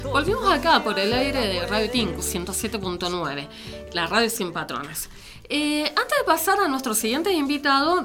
Volvimos acá por el aire de Radio Tinku 107.9, la radio sin patrones. Antes de pasar a nuestro siguiente invitado,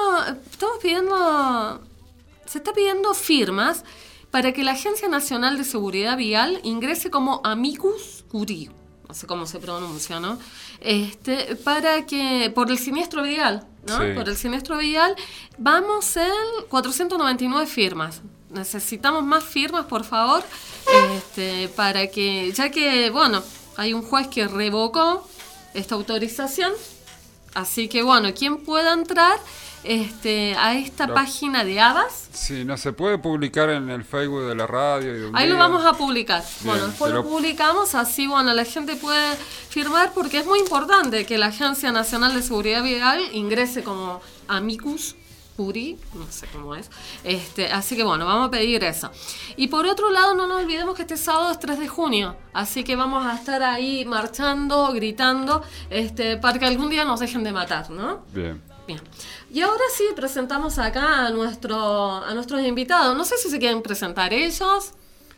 se está pidiendo firmas para que la Agencia Nacional de Seguridad Vial ingrese como amicus curiae, no sé cómo se pronuncia, ¿no? Para que, por el siniestro vial, ¿no? Sí. Por el siniestro vial, vamos en 499 firmas. Necesitamos más firmas, por favor, para que, ya que, bueno, hay un juez que revocó esta autorización, así que, bueno, quien pueda entrar a esta página de ABAS. Sí, no se puede publicar en el Facebook de la radio. Ahí lo vamos a publicar. Bien, bueno, después lo publicamos, así, bueno, la gente puede firmar, porque es muy importante que la Agencia Nacional de Seguridad Vial ingrese como amicus curiae, no sé cómo es, así que bueno, vamos a pedir eso. Y por otro lado, no nos olvidemos que este sábado es 3 de junio, así que vamos a estar ahí marchando, gritando, para que algún día nos dejen de matar, ¿no? Bien. Y ahora sí, presentamos acá a nuestros invitados. No sé si se quieren presentar ellos.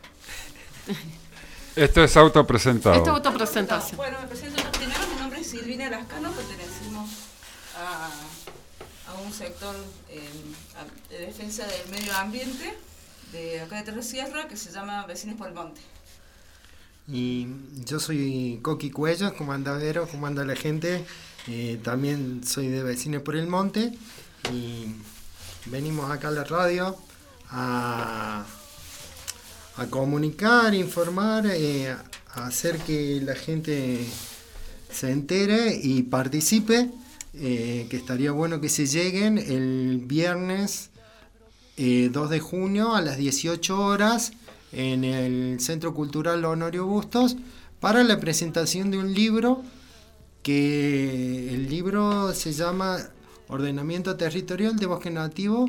Esto es autopresentado. Esto es autopresentación. Bueno, me presento primero, mi nombre es Silvina Lascano, pertenecemos a un sector de defensa del medio ambiente de acá de Terresierra que se llama Vecinos por el Monte. Y yo soy Coqui Cuellos, ¿cómo anda Vero? ¿Cómo anda la gente? También soy de Vecinos por el Monte y venimos acá a la radio a comunicar, informar, a hacer que la gente se entere y participe, que estaría bueno que se lleguen el viernes 2 de junio a las 18 horas en el Centro Cultural Honorio Bustos para la presentación de un libro, que el libro se llama Ordenamiento Territorial de Bosque Nativo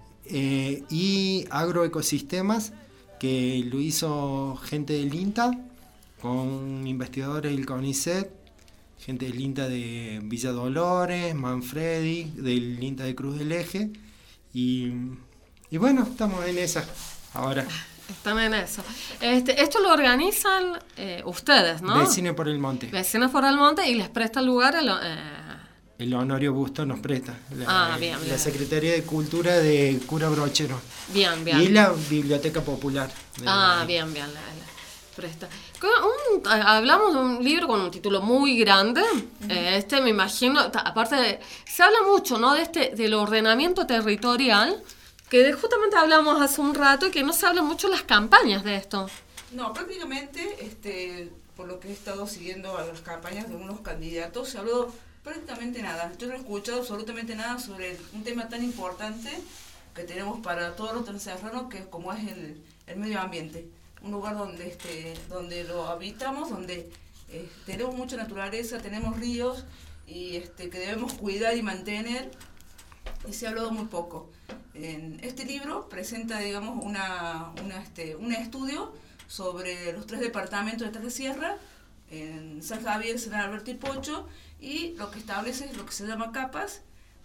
y Agroecosistemas, que lo hizo gente del INTA con investigadores del CONICET, gente del INTA de Villa Dolores, Manfredi, del INTA de Cruz del Eje, y bueno, estamos en esa ahora. Están en eso. Esto lo organizan ustedes, ¿no? Vecinos por el Monte. Vecinos por el Monte, y les presta el lugar el Honorio Bustos nos presta. Bien. La Secretaría de Cultura de Cura Brochero. Bien. Y la Biblioteca Popular. Bien. La presta. Hablamos de un libro con un título muy grande. Me imagino, aparte se habla mucho, ¿no? Del ordenamiento territorial, que justamente hablamos hace un rato, y que no se habla mucho en las campañas de esto. No, prácticamente, por lo que he estado siguiendo a las campañas de unos candidatos, se habló prácticamente nada. Yo no he escuchado absolutamente nada sobre un tema tan importante que tenemos para todos los transerranos, que como es el medio ambiente. Un lugar donde lo habitamos, donde tenemos mucha naturaleza, tenemos ríos, y que debemos cuidar y mantener, y se ha hablado muy poco. En este libro presenta, digamos, un estudio sobre los 3 departamentos de Terresierra, en San Javier, San Alberto y Pocho, y lo que establece es lo que se llama capas,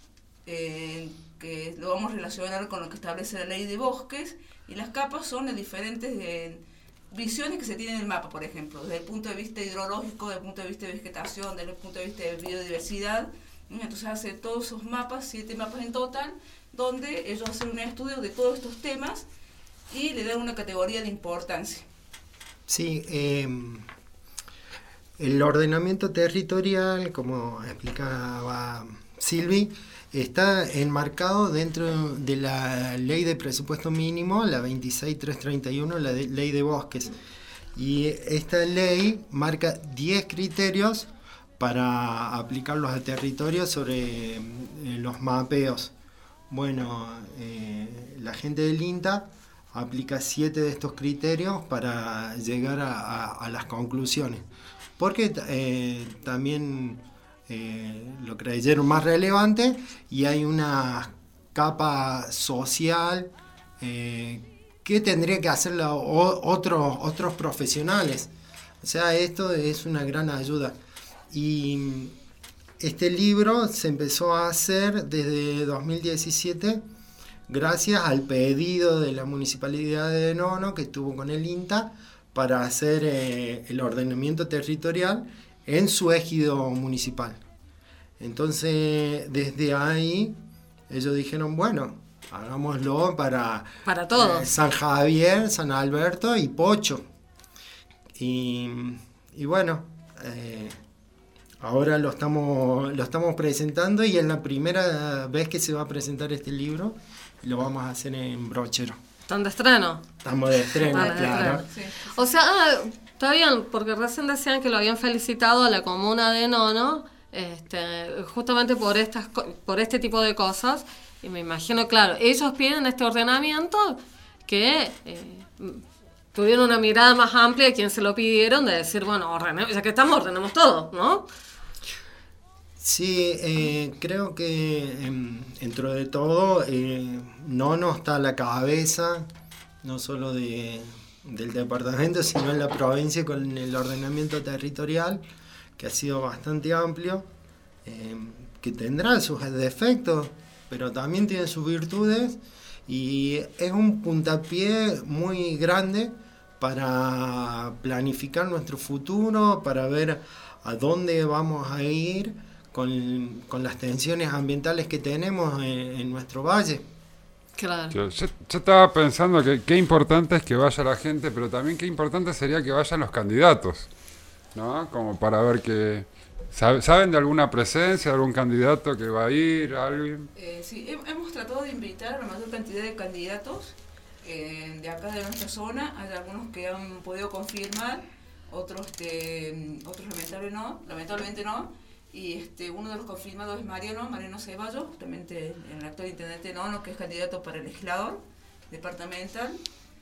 que lo vamos a relacionar con lo que establece la ley de bosques, y las capas son de diferentes visiones que se tienen en el mapa, por ejemplo, desde el punto de vista hidrológico, desde el punto de vista de vegetación, desde el punto de vista de biodiversidad. Entonces hace todos esos mapas, 7 mapas en total, donde ellos hacen un estudio de todos estos temas y le dan una categoría de importancia. Sí, el ordenamiento territorial, como explicaba Silvi, está enmarcado dentro de la ley de presupuesto mínimo, la 26331, la ley de bosques. Y esta ley marca 10 criterios para aplicarlos al territorio sobre los mapeos. Bueno, la gente del INTA aplica 7 de estos criterios para llegar a las conclusiones. Porque también lo creyeron más relevante, y hay una capa social que tendría que hacerlo otros profesionales. O sea, esto es una gran ayuda. Y este libro se empezó a hacer desde 2017 gracias al pedido de la Municipalidad de Nono, que estuvo con el INTA, para hacer el ordenamiento territorial en su ejido municipal. Entonces, desde ahí, ellos dijeron, bueno, hagámoslo para todos. San Javier, San Alberto y Pocho. Y bueno, ahora lo estamos presentando y es la primera vez que se va a presentar este libro. Lo vamos a hacer en Brochero. ¿Están de estreno? Estamos de estreno, Están de claro. estreno. Sí. O sea, está bien, porque recién decían que lo habían felicitado a la comuna de Nono, justamente por este tipo de cosas. Y me imagino, claro, ellos piden este ordenamiento que tuvieron una mirada más amplia de quien se lo pidieron, de decir, bueno, ya que estamos, ordenemos todo, ¿no? Sí, creo que dentro de todo Nono está a la cabeza, no solo del departamento, sino en la provincia con el ordenamiento territorial, que ha sido bastante amplio, que tendrá sus defectos, pero también tiene sus virtudes, y es un puntapié muy grande para planificar nuestro futuro, para ver a dónde vamos a ir con las tensiones ambientales que tenemos en nuestro valle. Claro. Yo estaba pensando que qué importante es que vaya la gente, pero también qué importante sería que vayan los candidatos, ¿no? Como para ver que... ¿Saben de alguna presencia, de algún candidato que va a ir, alguien? Sí, hemos tratado de invitar a la mayor cantidad de candidatos de acá de nuestra zona. Hay algunos que han podido confirmar, otros lamentablemente no. Y uno de los confirmados es Mariano Ceballos, justamente el actual intendente de Nono, que es candidato para legislador departamental.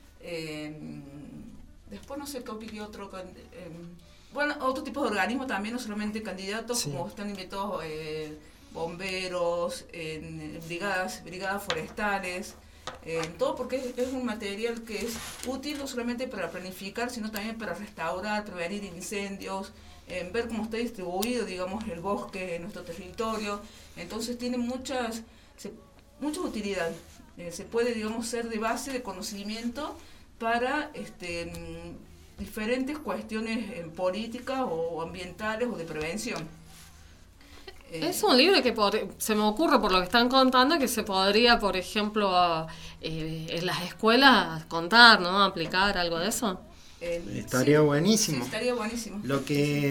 Después no sé qué otro... Bueno, otro tipo de organismos también, no solamente candidatos, sí, como están invitados bomberos, brigadas forestales, todo porque es un material que es útil no solamente para planificar, sino también para restaurar, prevenir incendios, ver cómo está distribuido, digamos, el bosque en nuestro territorio. Entonces tiene mucha utilidad. Se puede, digamos, ser de base de conocimiento para diferentes cuestiones políticas o ambientales o de prevención. Es un libro que se me ocurre por lo que están contando que se podría, por ejemplo, en las escuelas contar, ¿no? Aplicar algo de eso. Estaría buenísimo. Sí, estaría buenísimo. Lo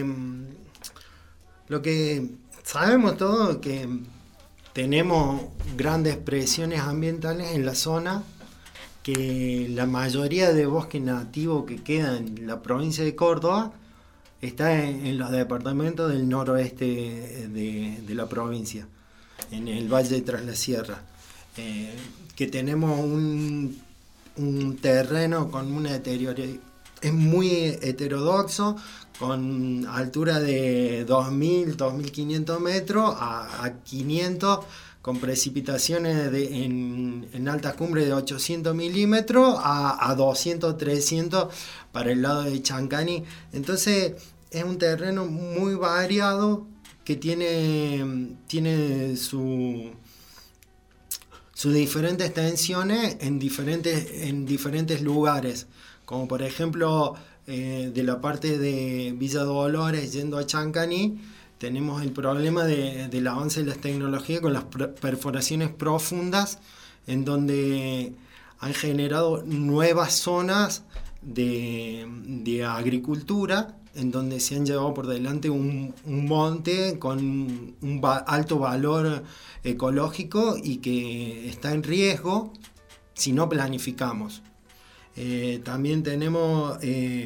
que sabemos todos que tenemos grandes presiones ambientales en la zona, que la mayoría de bosque nativo que queda en la provincia de Córdoba está en los departamentos del noroeste de la provincia, en el Valle Tras la Sierra, que tenemos un terreno con una deterioración, es muy heterodoxo, con altura de 2.000, 2.500 metros a 500, con precipitaciones en altas cumbres de 800 milímetros a 200, 300 para el lado de Chancani. Entonces es un terreno muy variado que tiene sus diferentes tensiones en diferentes lugares, como por ejemplo de la parte de Villa Dolores yendo a Chancani. Tenemos el problema del avance de las tecnologías con las perforaciones profundas, en donde han generado nuevas zonas de agricultura, en donde se han llevado por delante un monte con un alto valor ecológico y que está en riesgo si no planificamos. También tenemos...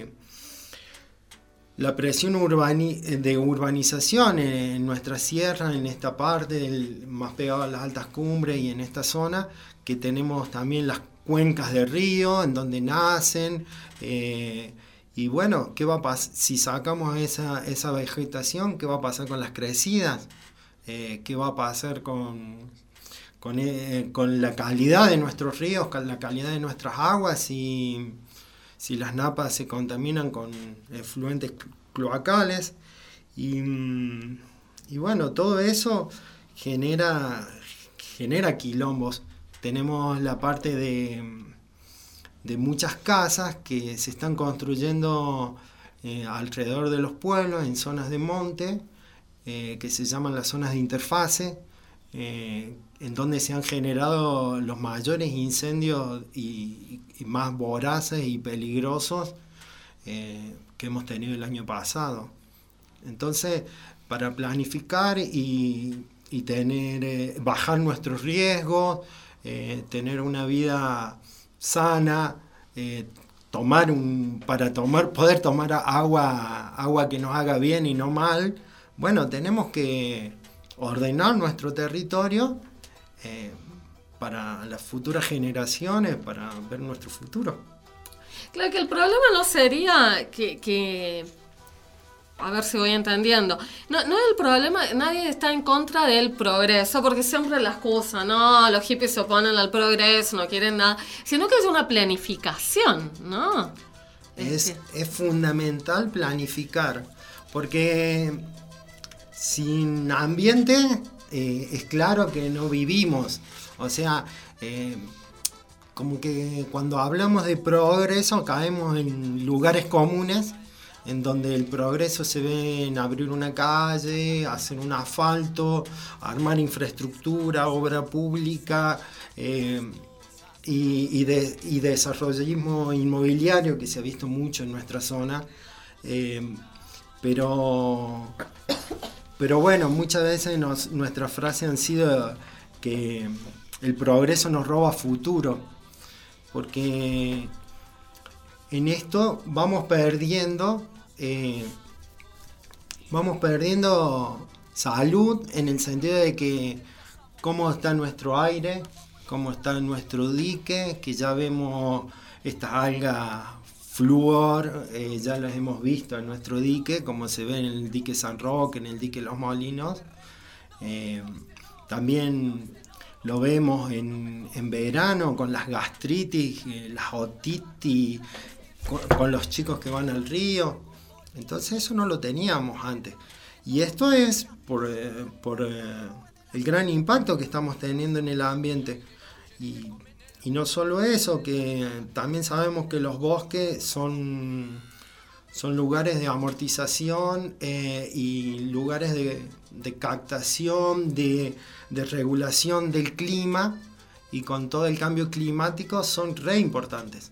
la presión de urbanización en nuestra sierra, en esta parte, más pegado a las altas cumbres y en esta zona, que tenemos también las cuencas de río, en donde nacen, y bueno, ¿qué va a pasar? Si sacamos esa vegetación, ¿qué va a pasar con las crecidas? ¿Qué va a pasar con la calidad de nuestros ríos, con la calidad de nuestras aguas? Si las napas se contaminan con efluentes cloacales y bueno, todo eso genera quilombos. Tenemos la parte de muchas casas que se están construyendo alrededor de los pueblos, en zonas de monte, que se llaman las zonas de interfase, en donde se han generado los mayores incendios y más voraces y peligrosos que hemos tenido el año pasado. Entonces, para planificar y tener, bajar nuestros riesgos, tener una vida sana, poder tomar agua que nos haga bien y no mal, bueno, tenemos que ordenar nuestro territorio para las futuras generaciones, para ver nuestro futuro. Claro que el problema no sería que a ver si voy entendiendo. No es el problema, nadie está en contra del progreso, porque siempre la excusa, no, los hippies se oponen al progreso, no quieren nada, sino que es una planificación, ¿no? Es fundamental planificar, porque sin ambiente es claro que no vivimos. O sea, como que cuando hablamos de progreso caemos en lugares comunes, en donde el progreso se ve en abrir una calle, hacer un asfalto, armar infraestructura, obra pública y desarrollismo inmobiliario, que se ha visto mucho en nuestra zona. Pero bueno, muchas veces nuestras frases han sido que el progreso nos roba futuro, porque en esto vamos perdiendo salud, en el sentido de que cómo está nuestro aire, cómo está nuestro dique, que ya vemos estas algas flúor, ya las hemos visto en nuestro dique, como se ve en el dique San Roque, en el dique Los Molinos. También lo vemos en verano con las gastritis, las otitis, con los chicos que van al río. Entonces eso no lo teníamos antes. Y esto es por el gran impacto que estamos teniendo en el ambiente. Y no solo eso, que también sabemos que los bosques son lugares de amortización y lugares de captación, de regulación del clima, y con todo el cambio climático son re importantes.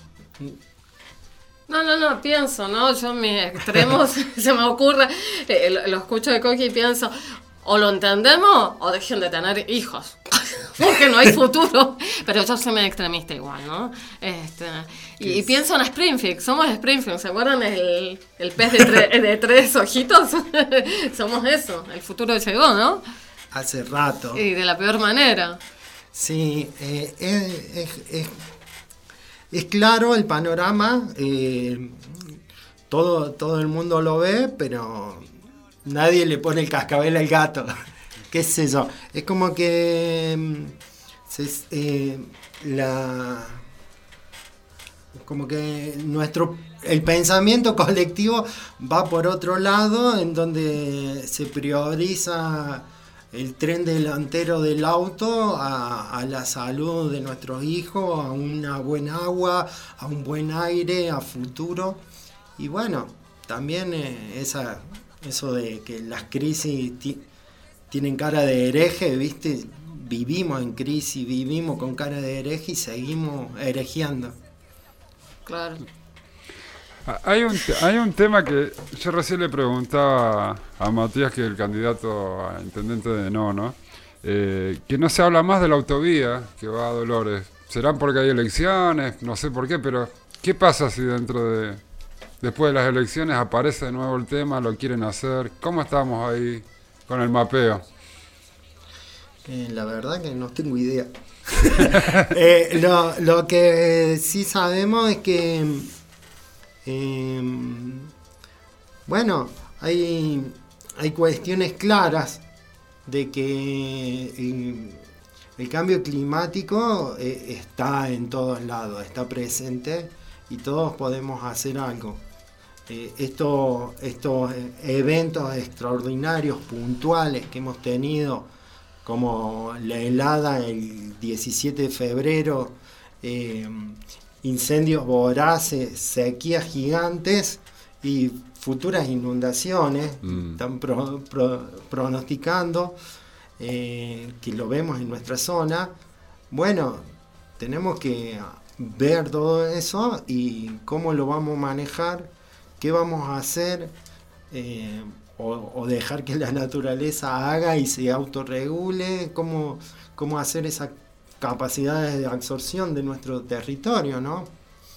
No, pienso, ¿no? Yo en mis extremos se me ocurre, lo escucho de Coqui y pienso, o lo entendemos o dejen de tener hijos, porque no hay futuro. Pero yo soy medio extremista igual, ¿no? Y pienso en Springfield, somos Springfield, ¿se acuerdan el pez de tres ojitos? Somos eso, el futuro llegó, ¿no? Hace rato. Y de la peor manera. Sí, es claro el panorama, todo el mundo lo ve, pero nadie le pone el cascabel al gato, qué sé yo. Es como que el pensamiento colectivo va por otro lado, en donde se prioriza el tren delantero del auto a la salud de nuestros hijos, a una buena agua, a un buen aire, a futuro. Y bueno, también eso de que las crisis tienen cara de hereje, ¿viste? Vivimos en crisis, vivimos con cara de hereje y seguimos herejeando. Claro. Hay un tema que yo recién le preguntaba a Matías, que es el candidato a intendente de ¿no? Que no se habla más de la autovía que va a Dolores. ¿Serán porque hay elecciones? No sé por qué, pero ¿qué pasa si después de las elecciones aparece de nuevo el tema, lo quieren hacer? ¿Cómo estamos ahí con el mapeo? La verdad que no tengo idea. Lo que sí sabemos es que bueno, hay cuestiones claras de que el cambio climático está en todos lados, está presente y todos podemos hacer algo. Estos eventos extraordinarios, puntuales que hemos tenido, como la helada el 17 de febrero, incendios voraces, sequías gigantes y futuras inundaciones. Están pronosticando que lo vemos en nuestra zona. Bueno, tenemos que ver todo eso y cómo lo vamos a manejar, qué vamos a hacer, o dejar que la naturaleza haga y se autorregule, cómo hacer esa capacidades de absorción de nuestro territorio, ¿no?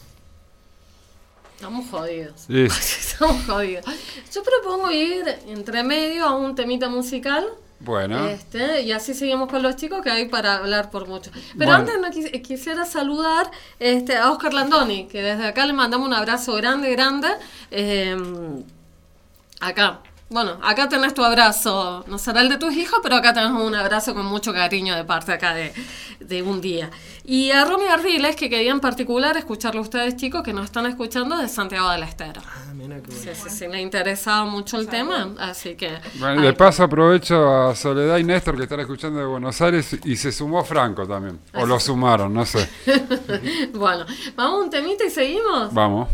Estamos jodidos. Sí. Estamos jodidos. Yo propongo ir entre medio a un temita musical. Bueno. Y así seguimos con los chicos, que hay para hablar por mucho. Pero Bueno. antes no quisiera saludar a Oscar Landoni, que desde acá le mandamos un abrazo grande, grande. Acá. Bueno, acá tenés tu abrazo, no será el de tus hijos, pero acá tenés un abrazo con mucho cariño de parte acá de un día. Y a Romy Ardiles, que quería en particular escucharlo a ustedes, chicos, que nos están escuchando de Santiago del Estero. Mira qué bueno. Sí, le interesaba mucho el tema, así que... Bueno, de paso aprovecho a Soledad y Néstor que están escuchando de Buenos Aires y se sumó Franco también. O lo sumaron, no sé. Bueno, vamos a un temita y seguimos. Vamos.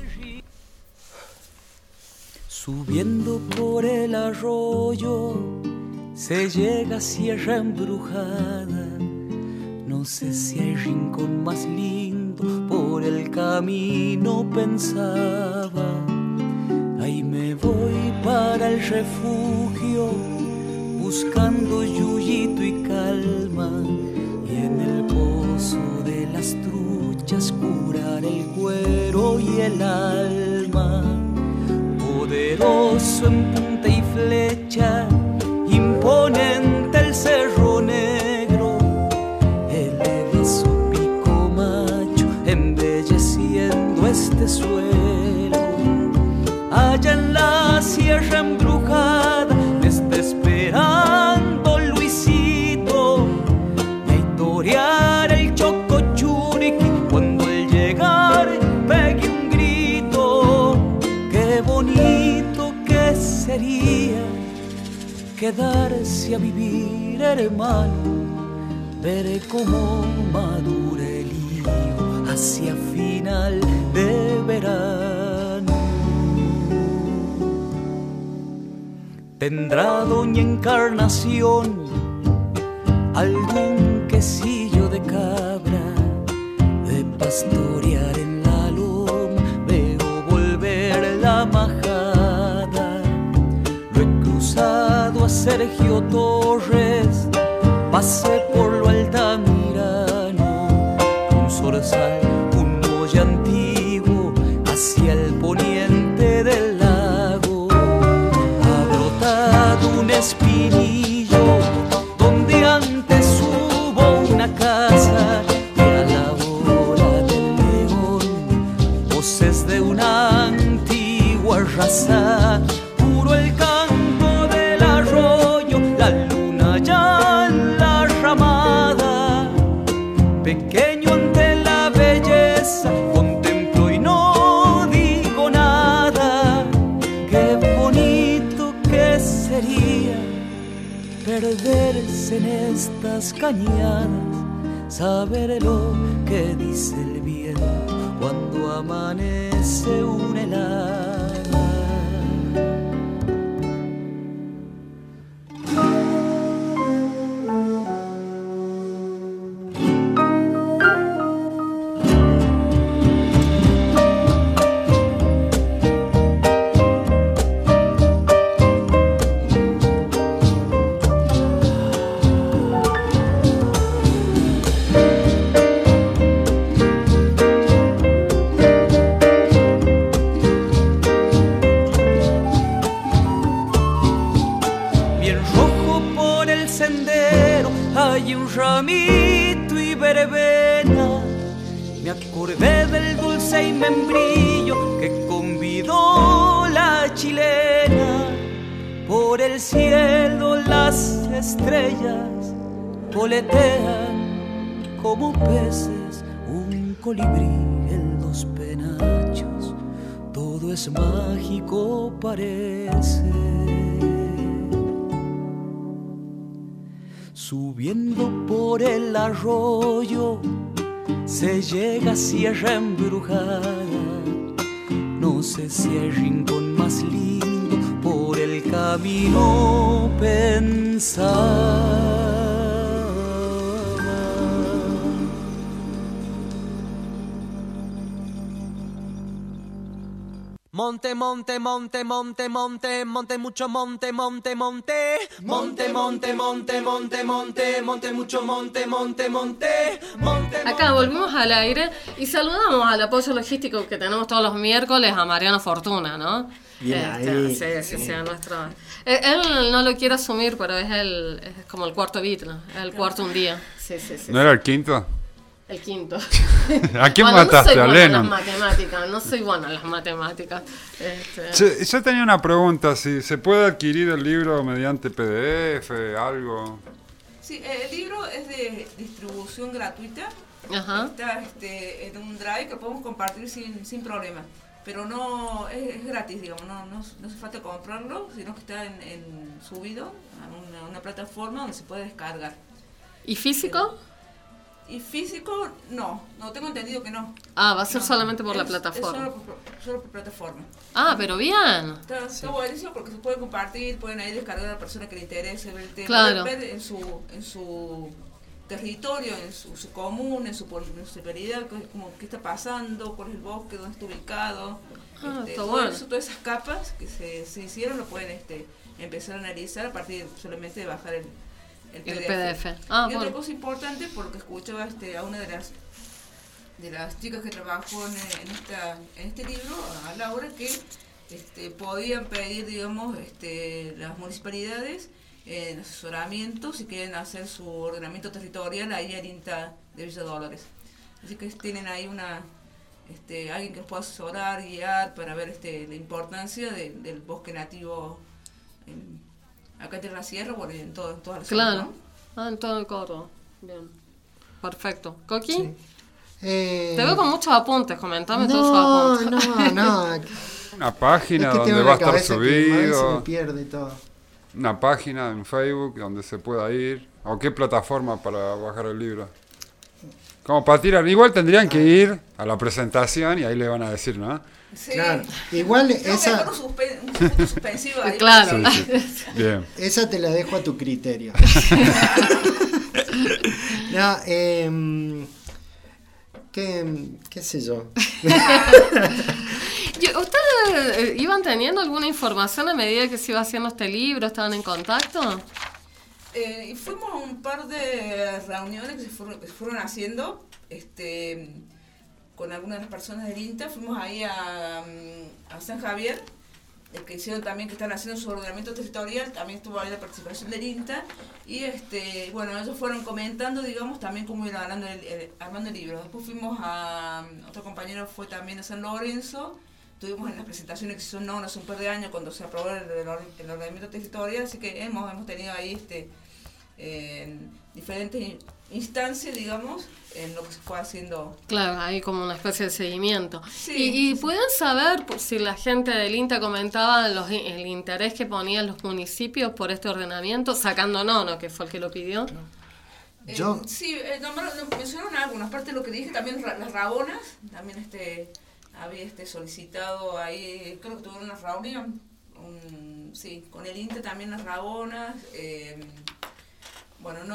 Subiendo por el arroyo se llega a Sierra Embrujada. No sé si hay rincón más lindo, por el camino pensaba. Ahí me voy para el refugio, buscando yuyito y calma. Y en el pozo de las truchas curar el cuero y el alma. Poderoso en punta y flecha, imponente el cerro negro, eleva su pico macho, embelleciendo este suelo. Allá en la Sierra Embrujada me está esperando Luisito, y a torear el chocochuriqui cuando al llegar pegue un grito. Qué bonito que sería quedarse a vivir, hermano, ver cómo madura el higo hacia final de verano. Tendrá doña Encarnación algún quesillo de cabra, de pastorear en la loma veo volver la majada. Lo he cruzado a Sergio Torres, pasé por lo Altamirano, un zorzal, un muelle antiguo hacia el poniente del lago. Ha brotado un espinillo donde antes hubo una casa, y a la hora del león voces de una antigua raza. Puro el canto del arroyo, la luna ya en la ramada. Pequeño ante la belleza, contemplo y no digo nada. Qué bonito que sería perderse en estas cañadas, saber lo que dice el viento cuando amanece un helada. Bien rojo por el sendero hay un ramito y verbena. Me acordé del dulce y membrillo que convidó la chilena. Por el cielo las estrellas voletean como peces, un colibrí en los penachos. Todo es mágico, parece. Subiendo por el arroyo se llega a Sierra Embrujada. No sé si hay rincón más lindo por el camino pensar. Monte, monte, monte, monte, monte, monte, mucho monte, monte, monte. Monte, monte, monte, monte, monte, monte, mucho monte, monte, monte, monte. Acá volvimos al aire y saludamos al apoyo logístico que tenemos todos los miércoles a Mariano Fortuna, ¿no? Bien ahí. Sí, nuestro. Él no lo quiere asumir, pero es como el cuarto Beatle, es el cuarto un día. Sí. ¿No era el quinto? El quinto. ¿A quién Bueno, mataste? No ¿A soy buena Lennon? en las matemáticas, no soy buena en las matemáticas. Yo tenía una pregunta, si se puede adquirir el libro mediante PDF, algo. Sí, el libro es de distribución gratuita. Ajá. Está en un drive que podemos compartir sin problema. Pero no es gratis, digamos, no hace falta comprarlo, sino que está subido a una plataforma donde se puede descargar. ¿Y físico? Y físico, no tengo entendido que no. Ah, va a ser No, solamente por la plataforma. Es solo por plataforma. Ah, pero bien. Está buenísimo porque se puede compartir, pueden ahí descargar a la persona que le interese ver el tema, Claro. ver en su territorio, en su común, en su municipalidad, qué está pasando, cuál es el bosque, dónde está ubicado. Está todo bueno. eso, todas esas capas que se hicieron lo pueden empezar a analizar a partir solamente de bajar el PDF. Ah, Y otra bueno. cosa importante, por lo que escuchaba a una de las chicas que trabajó en este libro, a Laura, que podían pedir, digamos, las municipalidades en asesoramiento si quieren hacer su ordenamiento territorial ahí al INTA de Villa Dolores. Así que tienen ahí alguien que los pueda asesorar, guiar para ver la importancia del bosque nativo acá en la sierra, bueno, y en todas las Claro. zonas, ¿no? Ah, en todo el Córdoba. Bien. Perfecto. ¿Coqui? Sí. Te veo con muchos apuntes, comentame todos esos apuntes. No. Una página Es que donde tengo va a la estar cabeza quemada y se me subido, pierde todo. una página en Facebook donde se pueda ir, o qué plataforma para bajar el libro. Como para tirar, igual tendrían que ir a la presentación y ahí le van a decir, ¿no? Sí. Claro. Igual Creo que esa, con un punto suspensivo ahí. Claro. Bien. esa te la dejo a tu criterio. No, ¿qué sé yo? ¿Ustedes iban teniendo alguna información a medida que se iba haciendo este libro? ¿Estaban en contacto? Y fuimos a un par de reuniones que se fueron haciendo con algunas de las personas del INTA. Fuimos ahí a San Javier, que hicieron también, que están haciendo su ordenamiento territorial. También estuvo ahí la participación del INTA. Y bueno, ellos fueron comentando, digamos, también cómo iban armando el libro. Después fuimos otro compañero fue también a San Lorenzo. Estuvimos en las presentaciones que se hicieron hace un par de años cuando se aprobó el ordenamiento territorial, así que hemos tenido ahí en diferentes instancias, digamos, en lo que se fue haciendo. Claro, hay como una especie de seguimiento. Sí. ¿Y pueden saber si la gente del INTA comentaba el interés que ponían los municipios por este ordenamiento, sacando Nono, que fue el que lo pidió? Yo- Sí, mencionaron algunas, aparte de lo que dije, también las Rabonas, también había solicitado ahí, creo que tuvieron una reunión, con el INTA también las Rabonas, bueno,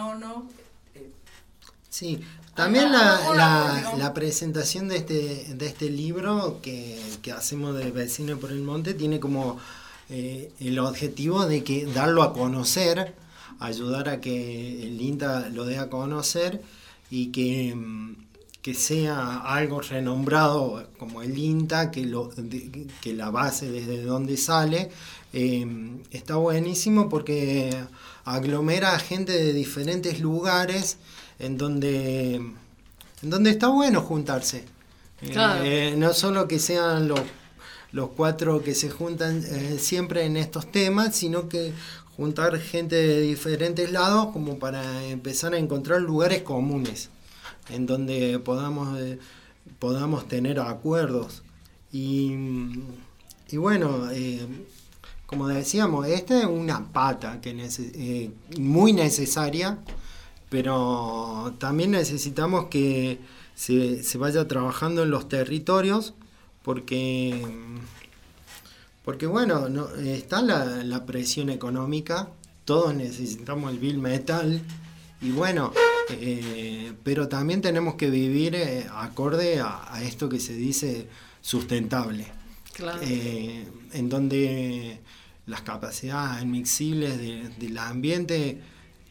Sí, también hola. la presentación de este libro que hacemos de Vecinos por el Monte tiene como el objetivo de que darlo a conocer, ayudar a que el INTA lo dé a conocer y que sea algo renombrado como el INTA, que la base desde donde sale, está buenísimo porque aglomera a gente de diferentes lugares en donde está bueno juntarse. Claro. No solo que sean los cuatro que se juntan siempre en estos temas, sino que juntar gente de diferentes lados como para empezar a encontrar lugares comunes en donde podamos tener acuerdos. Y bueno, como decíamos, esta es una pata muy necesaria, pero también necesitamos que se vaya trabajando en los territorios, porque bueno, está la presión económica, todos necesitamos el bill metal, y bueno, pero también tenemos que vivir acorde a esto que se dice sustentable. Claro. En donde las capacidades admisibles del ambiente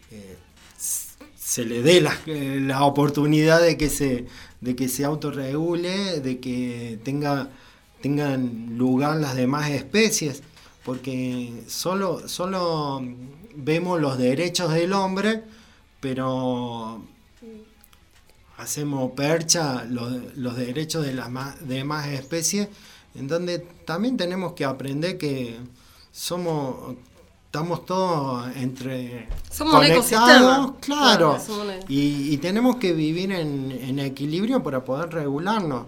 se le dé la oportunidad de que se autorregule, de que tengan lugar las demás especies, porque solo vemos los derechos del hombre, pero hacemos percha los derechos de las demás especies, en donde también tenemos que aprender que estamos todos somos un conectados, ecosistema. claro, Claro, y tenemos que vivir en equilibrio para poder regularnos.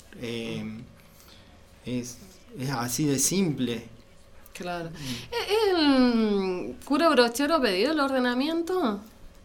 Es así de simple. Claro. ¿El cura Brochero pedido el ordenamiento?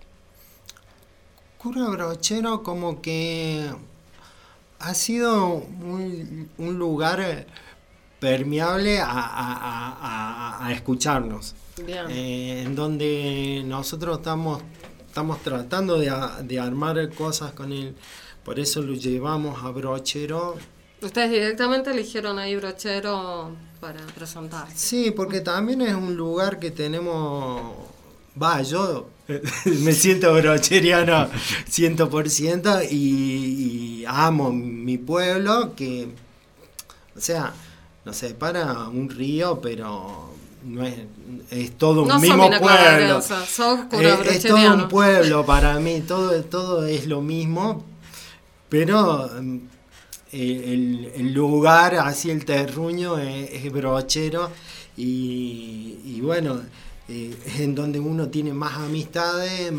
Cura Brochero como que ha sido un lugar permeable a escucharnos. Bien. En donde nosotros estamos tratando de armar cosas con él. Por eso lo llevamos a Brochero. Ustedes directamente eligieron ahí Brochero para presentar. Sí, porque también es un lugar que tenemos... yo me siento brocheriano 100% y amo mi pueblo, que, o sea, nos separa un río, pero no es todo un mismo pueblo. Es todo un pueblo para mí, todo es lo mismo, pero el lugar, así el terruño es Brochero y bueno, es en donde uno tiene más amistades,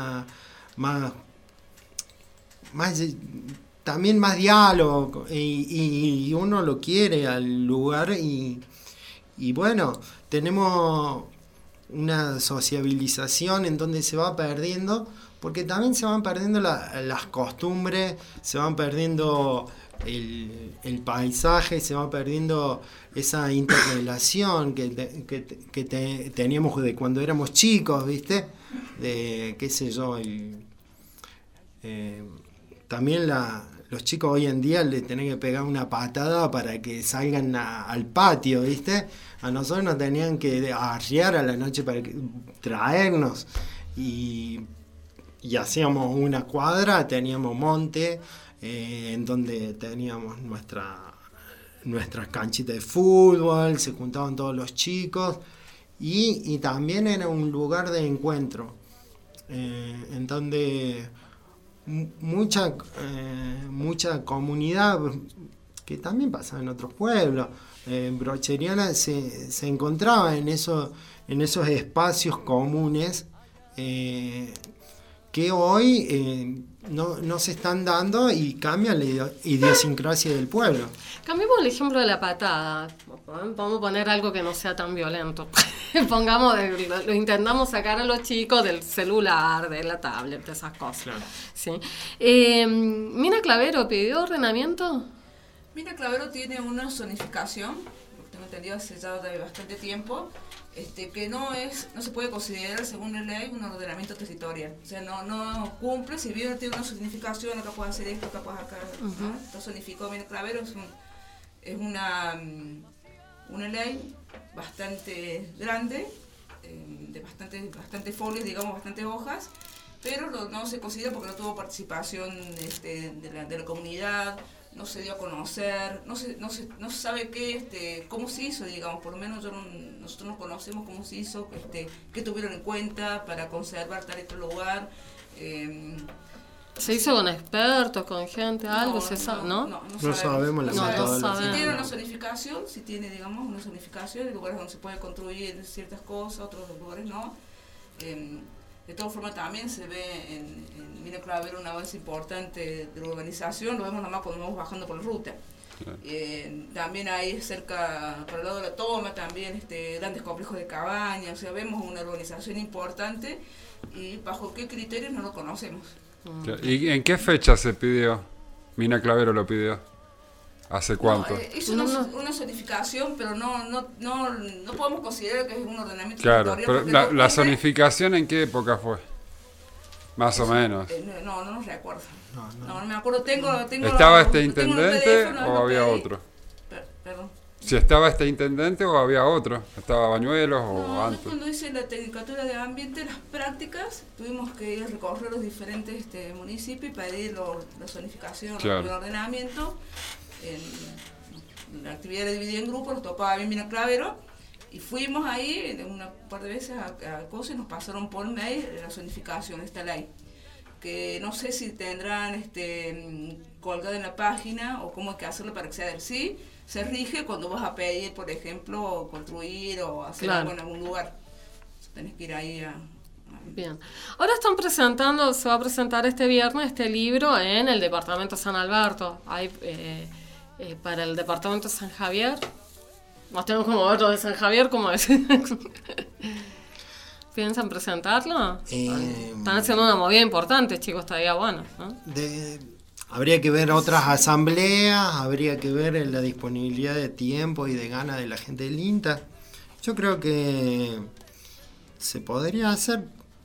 también más diálogo y uno lo quiere al lugar y bueno, tenemos una sociabilización en donde se va perdiendo, porque también se van perdiendo las costumbres, se van perdiendo el paisaje, se va perdiendo esa interrelación que teníamos de cuando éramos chicos, ¿viste? De, qué sé yo, también los chicos hoy en día le tienen que pegar una patada para que salgan al patio, ¿viste? A nosotros nos tenían que arriar a la noche para traernos y hacíamos una cuadra, teníamos monte, en donde teníamos nuestras canchitas de fútbol, se juntaban todos los chicos y también era un lugar de encuentro, en donde mucha comunidad, que también pasa en otros pueblos, brocheriana, se encontraba en esos espacios comunes que hoy no se están dando y cambian la idiosincrasia del pueblo. Cambiemos el ejemplo de la patada. Vamos a poner algo que no sea tan violento. Lo intentamos sacar a los chicos del celular, de la tablet, de esas cosas. Claro. ¿Sí? ¿Mina Clavero pidió ordenamiento? Mina Clavero tiene una zonificación, tengo entendido hace ya de bastante tiempo, que no se puede considerar según la ley un ordenamiento territorial. O sea, no cumple, si bien tiene una zonificación, acá puede hacer esto, acá puede acá. ¿No? Entonces zonificó Mina Clavero, es una ley bastante grande, de bastante folios, digamos, bastantes hojas, pero no se considera porque no tuvo participación de la comunidad, no se dio a conocer, no se sabe cómo se hizo, digamos, por lo menos nosotros no conocemos cómo se hizo, qué tuvieron en cuenta para conservar tal y tal lugar. ¿Se hizo con expertos, con gente, algo? No sabemos la metodología. Si tiene una zonificación, una zonificación, hay lugares donde se puede construir ciertas cosas, otros lugares no. De todas formas también se ve en Mina Clavero un avance importante de la urbanización, lo vemos nomás cuando vamos bajando por la ruta. También ahí cerca, por el lado de la Toma, también grandes complejos de cabañas, o sea, vemos una urbanización importante y bajo qué criterios no lo conocemos. ¿Y en qué fecha se pidió? Mina Clavero lo pidió. ¿Hace cuánto? No, hizo una zonificación, pero no podemos considerar que es un ordenamiento Claro, territorial. pero la zonificación ¿en qué época fue? Más o menos. No recuerdo. No me acuerdo. Tengo ¿Estaba este tengo un intendente PDF, no o lo había pedí. otro? Perdón. Si estaba este intendente o había otro. ¿Estaba Bañuelos o No, yo antes? cuando hice la Tecnicatura de Ambiente, las prácticas, tuvimos que ir a recorrer los diferentes municipios y pedir la zonificación, Claro. el ordenamiento. La actividad era dividida en grupos, nos tocaba bien Mina Clavero, y fuimos ahí una par de veces a cosas y nos pasaron por mail la zonificación, esta ley. Que no sé si tendrán colgada en la página o cómo hay que hacerlo para acceder. Sí, se rige cuando vas a pedir, por ejemplo, construir o hacer Claro. algo en algún lugar. Tenés que ir ahí a... Bien. Ahora se va a presentar este viernes este libro en el departamento San Alberto. Hay para el departamento San Javier. Nos tenemos como otro de San Javier, ¿cómo es? ¿Piensan presentarlo? Están haciendo una movida importante, chicos, estaría bueno, ¿no? Habría que ver otras asambleas, habría que ver la disponibilidad de tiempo y de ganas de la gente del INTA. Yo creo que se podría hacer,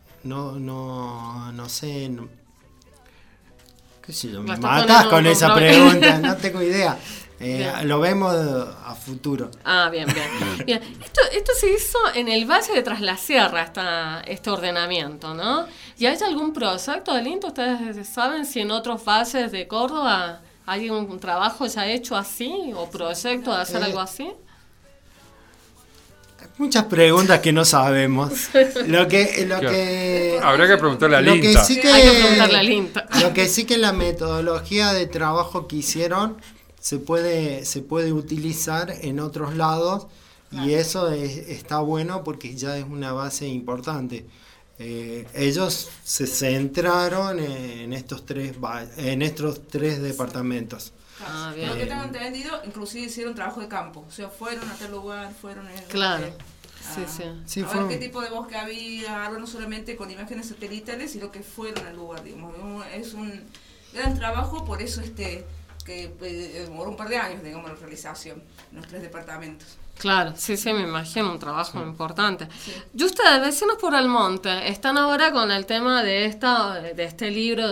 no sé, qué sé yo, me La está matás poniendo con un esa problema. pregunta, no tengo idea. Bien. Lo vemos a futuro. Ah, bien. Esto se hizo en el Valle de Tras la Sierra, este ordenamiento, ¿no? ¿Y hay algún proyecto del INTA? ¿Ustedes saben si en otros valles de Córdoba hay un trabajo ya hecho así o proyecto de hacer algo así? Muchas preguntas que no sabemos. Lo que Habría que preguntarle al lo que INTA. sí Hay que preguntarle al INTA. Lo que sí que la metodología de trabajo que hicieron se puede utilizar en otros lados y eso está bueno porque ya es una base importante. Ellos se centraron en estos tres departamentos. Ah, bien. Lo que tengo entendido, inclusive hicieron trabajo de campo. O sea, fueron a tal lugar, fueron en el Claro. bosque, Sí. Sí, a fue ver qué tipo de bosque había, no solamente con imágenes satelitales, sino que fueron al lugar, digamos. Es un gran trabajo, por eso que demoró un par de años, digamos, la realización en los 3 departamentos. Claro, sí, me imagino, un trabajo importante. Y ustedes, vecinos por el monte, están ahora con el tema de este libro,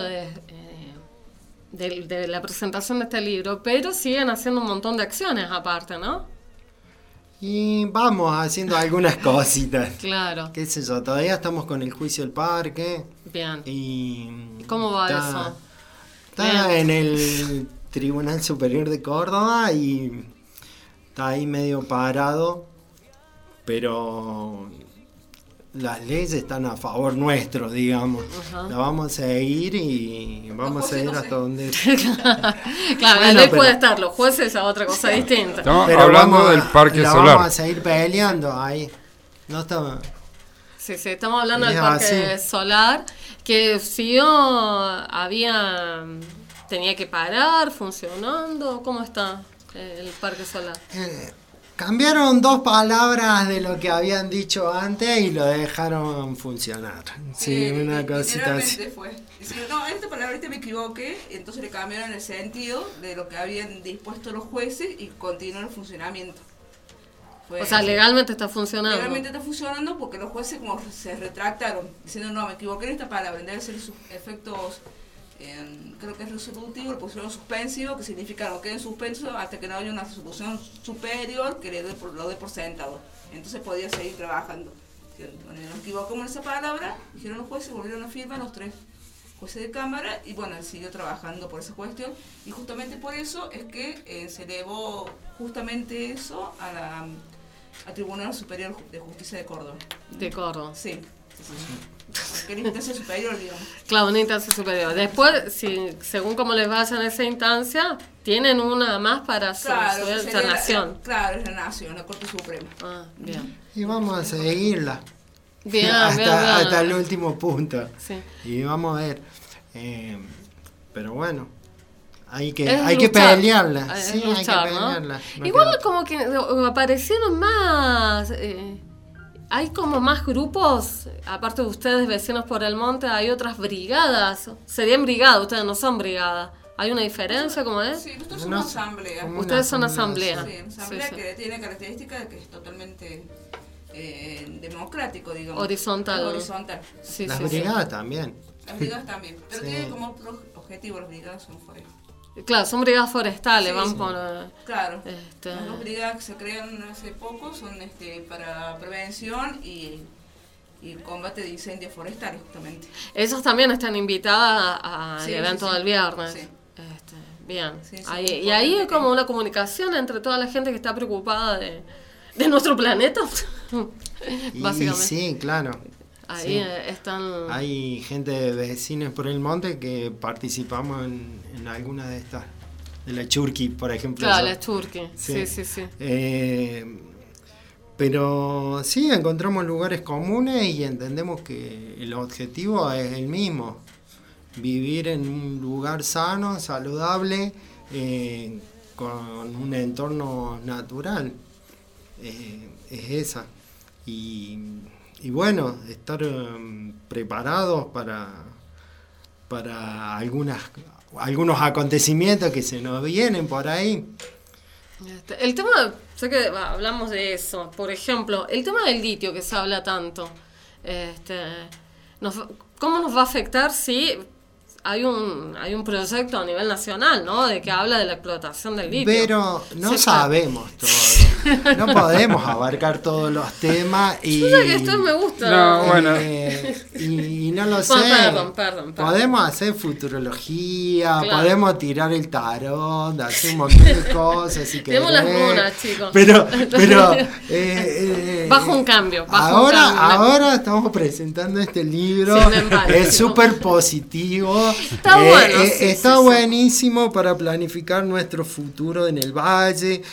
de la presentación de este libro, pero siguen haciendo un montón de acciones aparte, ¿no? Y vamos haciendo algunas cositas. Claro, Qué sé yo, todavía estamos con el juicio del parque bien. y ¿Cómo va eso? Está Bien. en el Tribunal Superior de Córdoba y está ahí medio parado, pero las leyes están a favor nuestro, digamos. Ajá. La vamos a seguir y vamos a seguir jueces no hasta sé. donde... Claro, la Bueno, ley pero- puede estar, los jueces es otra cosa distinta. Estamos Pero hablando vamos del parque la solar. vamos a seguir peleando ahí. No está... Sí, estamos hablando del Es parque así. solar, que tenía que parar, funcionando. ¿Cómo está el parque solar? Cambiaron 2 palabras de lo que habían dicho antes y lo dejaron funcionar. Sí, una cosita así. Literalmente fue. Dicieron, no, esta palabrita me equivoqué, entonces le cambiaron el sentido de lo que habían dispuesto los jueces y continuó el funcionamiento. Fue O sea, así. legalmente está funcionando. Legalmente está funcionando porque los jueces como se retractaron, diciendo, no, me equivoqué en esta palabra, debe ser sus efectos, creo que es resolutivo, le pusieron suspensivo, que significa no quede en suspenso hasta que no haya una resolución superior que lo dé por sentado. Entonces podía seguir trabajando. Bueno, nos equivocamos en esa palabra, dijeron los jueces, volvieron a firmar los 3 jueces de cámara y bueno, él siguió trabajando por esa cuestión y justamente por eso es que se elevó justamente eso al Tribunal Superior de Justicia de Córdoba. De Córdoba. Sí. Porque la instancia superior, digamos. Claro, una instancia superior. Después, según cómo les vaya en esa instancia, tienen una más para Claro, su sería nación. Claro, es la nación, la Corte Suprema. Ah, bien. Y vamos a seguirla. Bien, hasta el último punto. Sí. Y vamos a ver. Pero bueno, hay que luchar, pelearla. es Sí, luchar, hay que ¿no? pelearla. No Igual queda- como que aparecieron más... hay como más grupos, aparte de ustedes, vecinos por el monte, hay otras brigadas. Serían brigadas, ustedes no son brigadas. ¿Hay una diferencia como es? Sí, nosotros somos asamblea. como Ustedes son una asamblea. Sí, asamblea Sí, sí. que tiene característica de que es totalmente democrático, digamos. Horizontal. Horizontal. Sí, Las sí, sí. brigadas también. Las brigadas también. Pero Sí. tiene como objetivo las brigadas son forestales. Claro, son brigadas forestales, Sí, van sí. por... Claro. Este- Las dos brigadas que se crean hace poco son para prevención y combate de incendios forestales, justamente. Ellos también están invitadas al Sí, evento sí, sí. del viernes. Sí. Bien. Sí, sí, Ahí- muy y ahí hay importante como que- una comunicación entre toda la gente que está preocupada de nuestro planeta. Y Básicamente. sí, claro. Ahí Sí. están... Hay gente de vecinos por el monte que participamos en alguna de estas, de la Churqui, por ejemplo. Claro, la Churqui. Sí. Sí, sí, sí. Pero sí, encontramos lugares comunes y entendemos que el objetivo es el mismo. Vivir en un lugar sano, saludable, con un entorno natural. Es esa. Y bueno, estar preparados para algunos acontecimientos que se nos vienen por ahí. El tema, sé que hablamos de eso, por ejemplo, el tema del litio que se habla tanto, ¿cómo nos va a afectar si hay un proyecto a nivel nacional, ¿no? De que habla de la explotación del litio? Pero no Sí, sabemos todo. No podemos abarcar todos los temas y... Yo sé que esto me gusta. No, bueno. Y no lo sé. Bueno, perdón. Podemos hacer futurología, Claro. podemos tirar el tarot, hacer un montón de cosas. Si Tenemos las querés. runas, chicos. Pero Bajo un cambio, ahora estamos presentando este libro. Sí, me embarco. Es súper positivo. Está bueno, sí, está sí, sí. buenísimo para planificar nuestro futuro en el valle,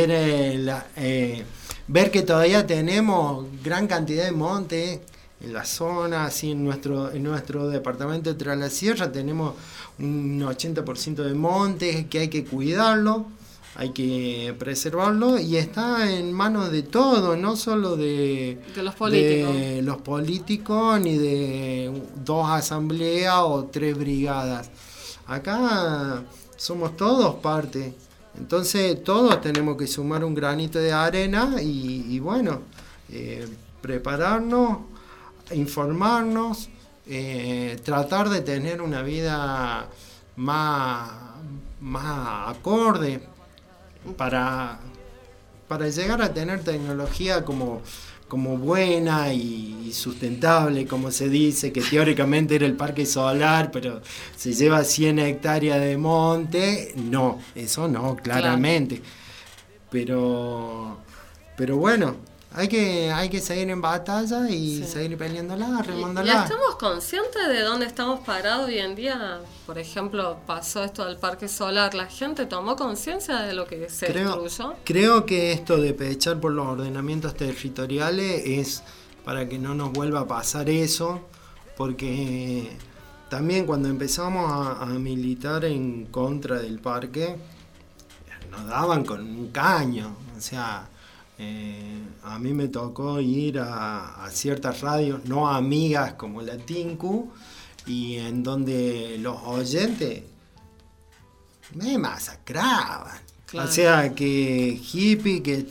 ver que todavía tenemos gran cantidad de montes en la zona, así en nuestro departamento de Tras la Sierra tenemos un 80% de montes que hay que cuidarlo, hay que preservarlo y está en manos de todos, no solo de los políticos ni de 2 asambleas o 3 brigadas. Acá somos todos parte. Entonces todos tenemos que sumar un granito de arena y bueno, prepararnos, informarnos, tratar de tener una vida más acorde para llegar a tener tecnología como buena y sustentable, como se dice, que teóricamente era el parque solar, pero se lleva 100 hectáreas de monte. No, eso no, claramente. Pero bueno, hay que seguir en batalla y seguir peleándola, remándola. ¿Ya estamos conscientes de dónde estamos parados hoy en día? Por ejemplo, pasó esto del parque solar, ¿la gente tomó conciencia de lo que se destruyó? Creo que esto de pechar por los ordenamientos territoriales es para que no nos vuelva a pasar eso, porque también cuando empezamos a militar en contra del parque, nos daban con un caño, o sea... a mí me tocó ir a ciertas radios no amigas como la Tinku y en donde los oyentes me masacraban. Claro. O sea, que hippie que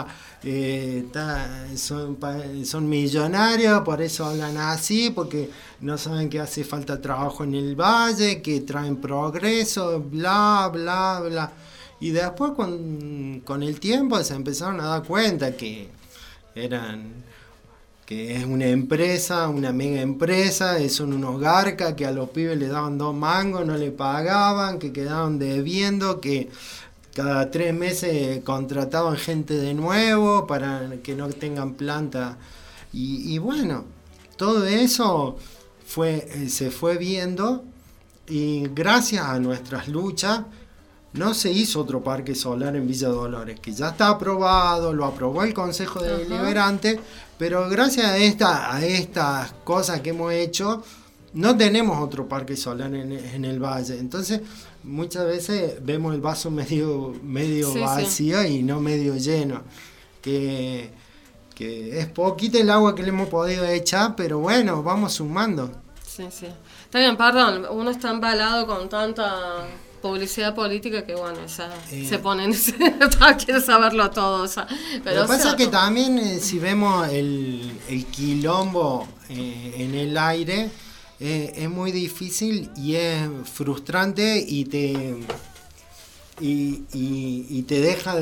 son millonarios, por eso hablan así, porque no saben que hace falta trabajo en el valle, que traen progreso, bla, bla, bla. Y después con el tiempo se empezaron a dar cuenta que es una empresa, una mega empresa, son unos garcas que a los pibes le daban 2 mangos, no le pagaban, que quedaban debiendo, que cada 3 meses contrataban gente de nuevo para que no tengan planta. Y bueno, todo eso se fue viendo y gracias a nuestras luchas no se hizo otro parque solar en Villa Dolores, que ya está aprobado, lo aprobó el Consejo Deliberante, pero gracias a estas cosas que hemos hecho, no tenemos otro parque solar en el valle. Entonces, muchas veces vemos el vaso medio sí, vacío sí. Y no medio lleno. Que es poquita el agua que le hemos podido echar, pero bueno, vamos sumando. Sí, sí. Está bien, perdón, uno está embalado con tanta publicidad política que bueno, ya se ponen, quiere saberlo todo ya. Pero lo que pasa es que también si vemos el quilombo en el aire, es muy difícil y es frustrante y te deja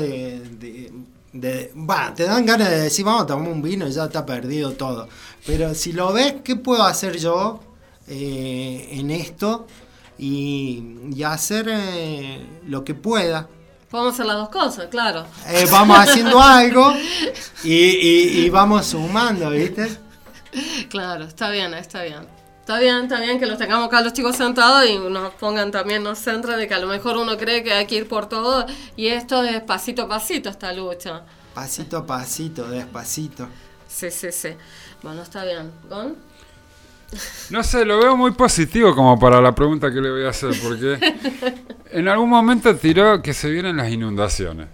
te dan ganas de decir vamos a tomar un vino y ya está perdido todo. Pero si lo ves, ¿qué puedo hacer yo en esto? Y hacer lo que pueda. Podemos hacer las dos cosas, claro. Vamos haciendo algo y vamos sumando, ¿viste? Claro, está bien. Está bien que los tengamos acá los chicos sentados y nos pongan también, nos centren de que a lo mejor uno cree que hay que ir por todo y esto es pasito a pasito esta lucha. Pasito a pasito, despacito. Sí. Bueno, está bien. ¿Gon? No sé, lo veo muy positivo como para la pregunta que le voy a hacer, porque en algún momento tiró que se vienen las inundaciones,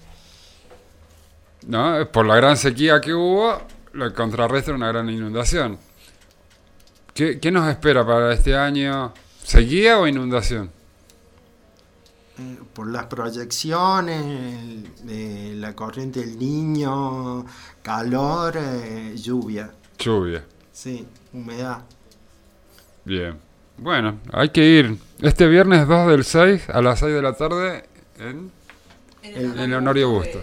¿no? Por la gran sequía que hubo, lo contrarresta una gran inundación. ¿Qué nos espera para este año? ¿Sequía o inundación? Por las proyecciones, la corriente del Niño, calor, lluvia. Lluvia. Sí, humedad. Bien. Bueno, hay que ir este viernes 2 del 6 a las 6 de la tarde en Honorio Bustos.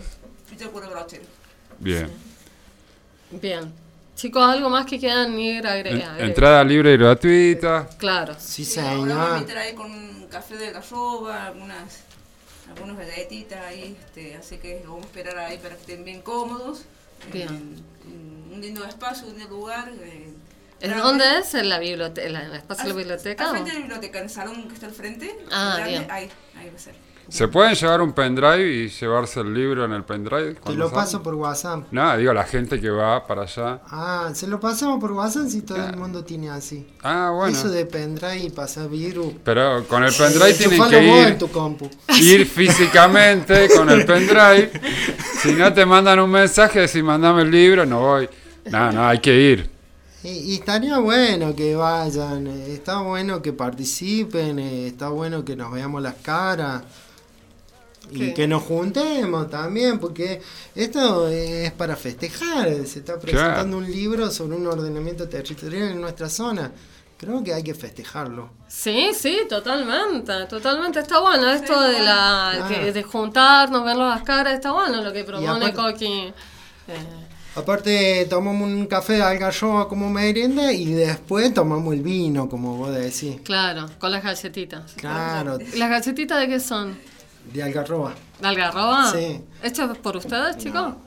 Bien. Bien. Chicos, ¿algo más que quieran ir a agregar? Entrada libre y gratuita. Claro. Sí, Ahora vamos a señor. meter ahí con un café de algarroba, algunas galletitas ahí, así que lo vamos a esperar ahí para que estén bien cómodos. Bien. Un lindo espacio, un lindo lugar. ¿En dónde es? ¿En la biblioteca? ¿En el espacio de la biblioteca? Al frente de la biblioteca, en el salón que está al frente. Ah, grande, bien. ahí va a ser. ¿Se pueden llevar un pendrive y llevarse el libro en el pendrive? Te cuando lo salen? paso por WhatsApp. No, digo la gente que va para allá. Se lo pasamos por WhatsApp si todo el mundo tiene así. Ah, bueno. Eso de pendrive y pasar virus. Pero con el pendrive tienen Enchufalo que vos en ir, tu compu. ir físicamente con el pendrive. Si no te mandan un mensaje, decir mandame el libro, no voy. No, hay que ir. Y estaría bueno que vayan, está bueno que participen, está bueno que nos veamos las caras. Y Sí. que nos juntemos también, porque esto es para festejar. Se está presentando un libro sobre un ordenamiento territorial en nuestra zona. Creo que hay que festejarlo. Sí, totalmente. Está bueno esto de juntarnos, vernos las caras, está bueno lo que propone aparte- Coqui. Aparte, tomamos un café de algarroba como merienda y después tomamos el vino, como vos decís. Claro, con las galletitas. Claro, ¿Las galletitas de qué son? de algarroba. ¿De algarroba? Sí. ¿Hechas por ustedes, chicos?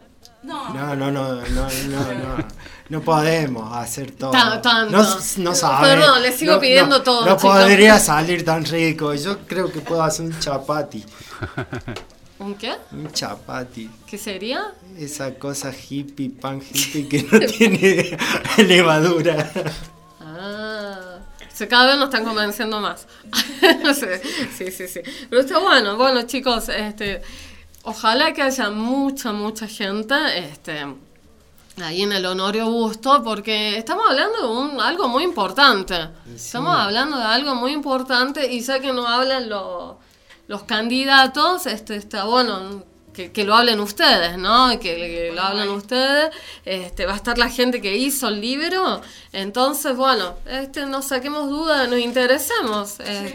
No podemos hacer todo. Tanto. No sabes. Perdón, le sigo pidiendo todo, No chicos. podría salir tan rico. Yo creo que puedo hacer un chapati. ¿Un qué? Un chapati. ¿Qué sería? Esa cosa hippie, pan hippie que no tiene levadura. Cada vez nos están convenciendo más. Sí. Pero está bueno. Bueno, chicos, ojalá que haya mucha gente ahí en el Honorio Busto, porque estamos hablando de algo muy importante. Sí. Estamos hablando de algo muy importante y ya que no hablan los candidatos, está bueno que lo hablen ustedes, ¿no? Que lo hablen ustedes. Va a estar la gente que hizo el libro. Entonces, bueno, no saquemos dudas, nos interesemos.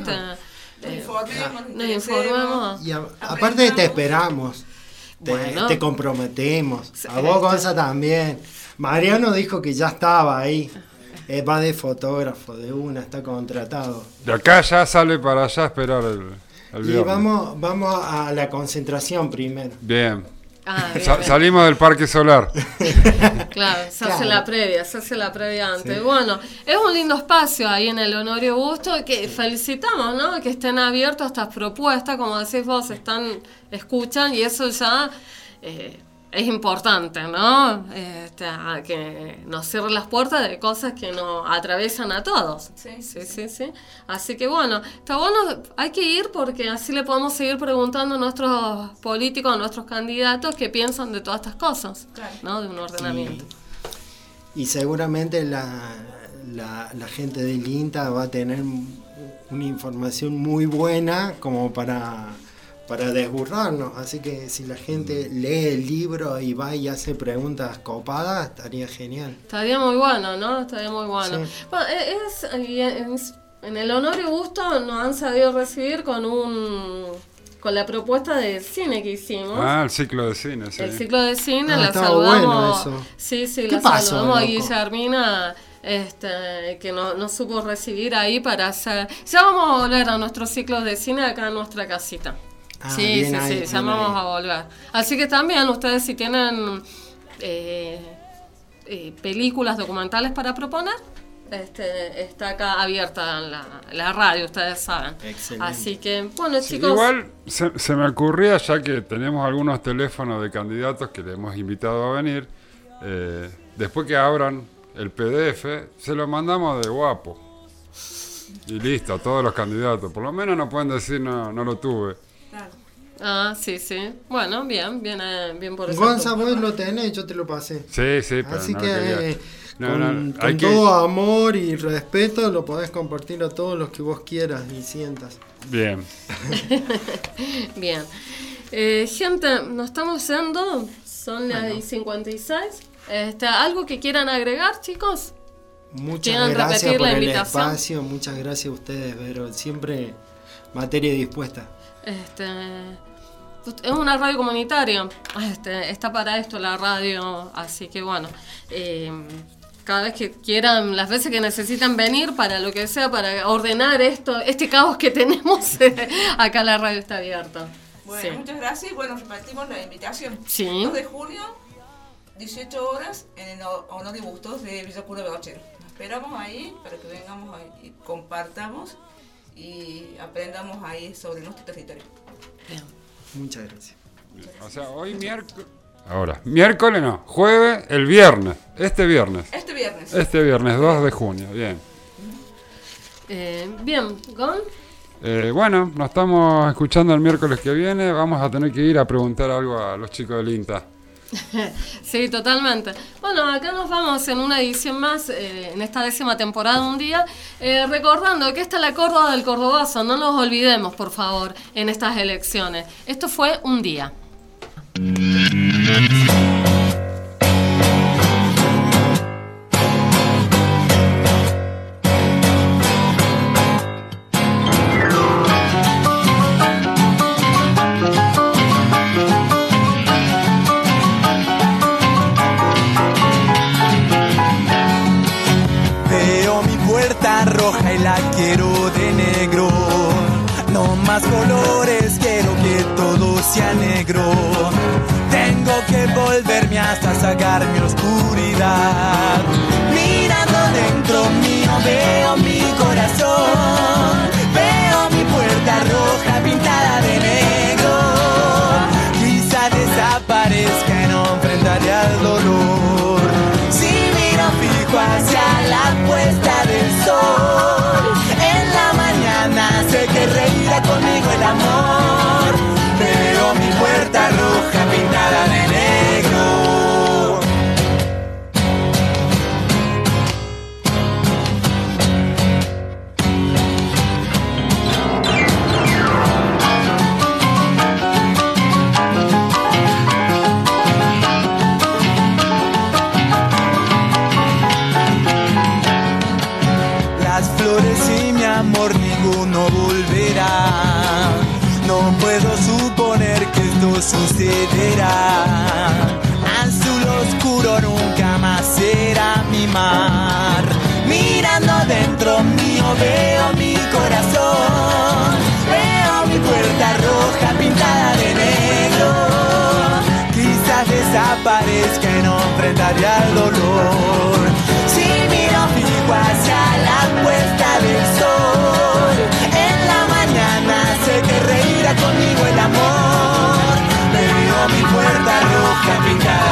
Nos informemos. Y aparte te esperamos. Bueno. Te comprometemos. Sí, A vos, Gonza, también. Mariano dijo que ya estaba ahí. Va de fotógrafo, de una, está contratado. De acá ya sale para allá a esperar el Y viernes. vamos a la concentración primero. Bien. Bien. Salimos del Parque Solar. Claro, se hace Claro. la previa antes. Sí. Bueno, es un lindo espacio ahí en el Honorio Busto que felicitamos, ¿no? Que estén abiertos a estas propuestas, como decís vos, escuchan y eso ya es importante, ¿no? A que nos cierren las puertas de cosas que nos atraviesan a todos. Sí. Así que bueno, está bueno, hay que ir porque así le podemos seguir preguntando a nuestros políticos, a nuestros candidatos qué piensan de todas estas cosas, Claro. ¿no? De un ordenamiento. y seguramente la gente del INTA va a tener una información muy buena como para desburrarnos, así que si la gente lee el libro y va y hace preguntas copadas, estaría genial. Estaría muy bueno, ¿no? Estaría muy bueno. Sí. Bueno, en el honor y gusto nos han sabido recibir con la propuesta de cine que hicimos. El ciclo de cine, sí. El ciclo de cine, la estaba saludamos. bueno eso. Sí, ¿Qué la pasó, saludamos a loco? Guillermina, que nos supo recibir ahí para hacer. Ya vamos a volver a nuestros ciclos de cine acá en nuestra casita. Sí, bien ahí, ya bien vamos ahí. a volver. Así que también ustedes si tienen películas documentales para proponer, está acá abierta la radio, ustedes saben. Excelente. Así que, bueno, Sí, chicos. igual se me ocurría, ya que tenemos algunos teléfonos de candidatos que le hemos invitado a venir, después que abran el PDF, se lo mandamos de guapo. Y listo, a todos los candidatos. Por lo menos no pueden decir no lo tuve. Claro. Sí. Bueno, bien por eso. Gonza, vos lo tenés, yo te lo pasé. Sí, pero Así no que lo quería. con hay que- todo amor y respeto lo podés compartir a todos los que vos quieras y sientas. Bien. Bien. Gente, nos estamos yendo. Son las 56. ¿Algo que quieran agregar, chicos? Muchas ¿Quieren gracias repetir por la el invitación? espacio, muchas gracias a ustedes, pero siempre materia dispuesta. Es una radio comunitaria. Está para esto la radio, así que bueno. Cada vez que quieran, las veces que necesitan venir para lo que sea, para ordenar este caos que tenemos, acá la radio está abierta. Bueno, Sí. muchas gracias. Bueno, repartimos la invitación. Sí. 2 de junio, 18 horas, en el Honor y Bustos de Villa Cura Bachero. Nos esperamos ahí para que vengamos ahí y compartamos y aprendamos ahí sobre nuestro territorio. Bien. Muchas gracias. O sea, hoy miércoles. Ahora, miércoles no, jueves, el viernes. Este viernes, 2 de junio. Bien. Bien, ¿Gon? Bueno, nos estamos escuchando el miércoles que viene. Vamos a tener que ir a preguntar algo a los chicos del INTA. Sí, totalmente. Bueno, acá nos vamos en una edición más, en esta 10ª temporada Un Día, recordando que esta es la Córdoba del Cordobazo, no nos olvidemos, por favor, en estas elecciones. Esto fue Un Día. Veo mi puerta roja y la quiero de negro. No más colores, quiero que todo sea negro. Tengo que volverme hasta sacar mi oscuridad. Mirando dentro mío veo mi corazón. Veo mi puerta roja pintada de negro. Quizá desaparezca y no enfrentaré al dolor. Si miro fijo hacia la puesta del sol, en la mañana sé que reirá conmigo el amor. Veo mi puerta roja pintada de negro. Las flores y mi amor ninguno volverá. No puedo suponer que esto sucederá. Azul oscuro nunca más será mi mar. Mirando dentro mío veo mi corazón. Veo mi puerta roja pintada de negro. Quizás desaparezca y no enfrentaré al dolor. Si miro fijo hacia la puesta del sol, en la mañana sé que reirá conmigo el amor. Veo mi puerta roja pintada